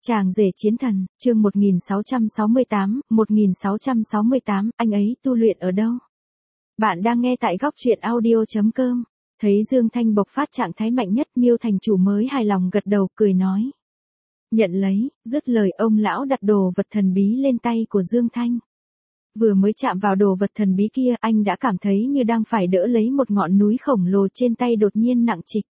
Chàng rể chiến thần, chương 1668, anh ấy tu luyện ở đâu? Bạn đang nghe tại góc truyện audio.com. Thấy Dương Thanh bộc phát trạng thái mạnh nhất, Miêu thành chủ mới hài lòng gật đầu cười nói. Nhận lấy, dứt lời ông lão đặt đồ vật thần bí lên tay của Dương Thanh. Vừa mới chạm vào đồ vật thần bí kia, anh đã cảm thấy như đang phải đỡ lấy một ngọn núi khổng lồ trên tay đột nhiên nặng trịch.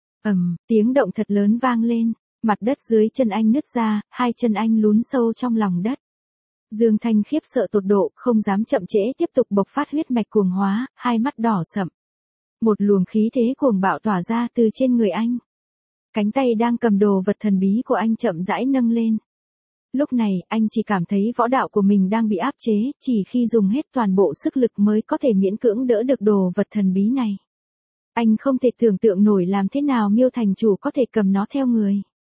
Tiếng động thật lớn vang lên. Mặt đất dưới chân anh nứt ra, hai chân anh lún sâu trong lòng đất. Dương Thanh khiếp sợ tột độ, không dám chậm trễ tiếp tục bộc phát huyết mạch cuồng hóa, hai mắt đỏ sậm. Một luồng khí thế cuồng bạo tỏa ra từ trên người anh. Cánh tay đang cầm đồ vật thần bí của anh chậm rãi nâng lên. Lúc này, anh chỉ cảm thấy võ đạo của mình đang bị áp chế, chỉ khi dùng hết toàn bộ sức lực mới có thể miễn cưỡng đỡ được đồ vật thần bí này. Anh không thể tưởng tượng nổi làm thế nào Miêu thành chủ có thể cầm nó theo người.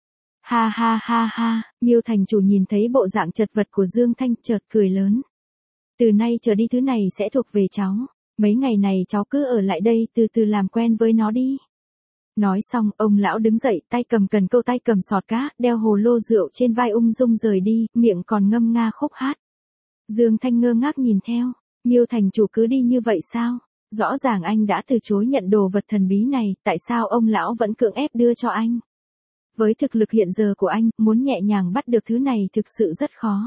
Ha ha ha ha, Miêu thành chủ nhìn thấy bộ dạng chật vật của Dương Thanh chợt cười lớn. Từ nay trở đi thứ này sẽ thuộc về cháu, mấy ngày này cháu cứ ở lại đây từ từ làm quen với nó đi. Nói xong, ông lão đứng dậy, tay cầm cần câu tay cầm sọt cá, đeo hồ lô rượu trên vai ung dung rời đi, miệng còn ngâm nga khúc hát. Dương Thanh ngơ ngác nhìn theo, Miêu thành chủ cứ đi như vậy sao? Rõ ràng anh đã từ chối nhận đồ vật thần bí này, tại sao ông lão vẫn cưỡng ép đưa cho anh? Với thực lực hiện giờ của anh, muốn nhẹ nhàng bắt được thứ này thực sự rất khó.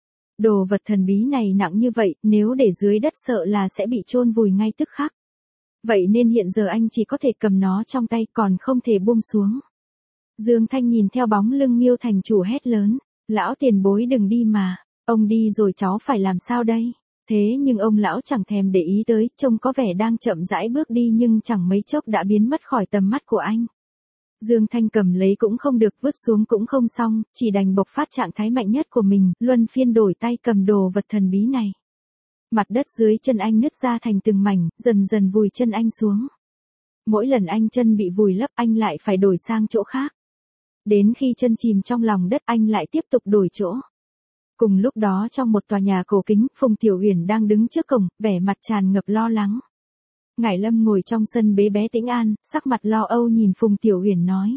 Đồ vật thần bí này nặng như vậy, nếu để dưới đất sợ là sẽ bị chôn vùi ngay tức khắc. Vậy nên hiện giờ anh chỉ có thể cầm nó trong tay, còn không thể buông xuống. Dương Thanh nhìn theo bóng lưng Miêu thành chủ hét lớn, lão tiền bối đừng đi mà, ông đi rồi cháu phải làm sao đây? Thế nhưng ông lão chẳng thèm để ý tới, trông có vẻ đang chậm rãi bước đi nhưng chẳng mấy chốc đã biến mất khỏi tầm mắt của anh. Dương Thanh cầm lấy cũng không được, vứt xuống cũng không xong, chỉ đành bộc phát trạng thái mạnh nhất của mình, luân phiên đổi tay cầm đồ vật thần bí này. Mặt đất dưới chân anh nứt ra thành từng mảnh, dần dần vùi chân anh xuống. Mỗi lần anh chân bị vùi lấp anh lại phải đổi sang chỗ khác. Đến khi chân chìm trong lòng đất anh lại tiếp tục đổi chỗ. Cùng lúc đó trong một tòa nhà cổ kính, Phùng Tiểu Uyển đang đứng trước cổng, vẻ mặt tràn ngập lo lắng. Ngải Lâm ngồi trong sân bế bé Tĩnh An, sắc mặt lo âu nhìn Phùng Tiểu Uyển nói.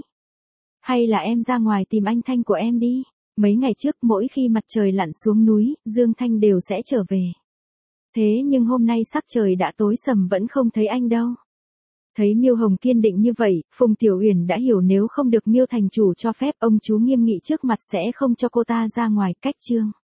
Hay là em ra ngoài tìm anh Thanh của em đi. Mấy ngày trước mỗi khi mặt trời lặn xuống núi, Dương Thanh đều sẽ trở về. Thế nhưng hôm nay sắc trời đã tối sầm vẫn không thấy anh đâu. Thấy Miêu Hồng kiên định như vậy, Phùng Tiểu Uyển đã hiểu nếu không được Miêu thành chủ cho phép, ông chú nghiêm nghị trước mặt sẽ không cho cô ta ra ngoài. Cách chương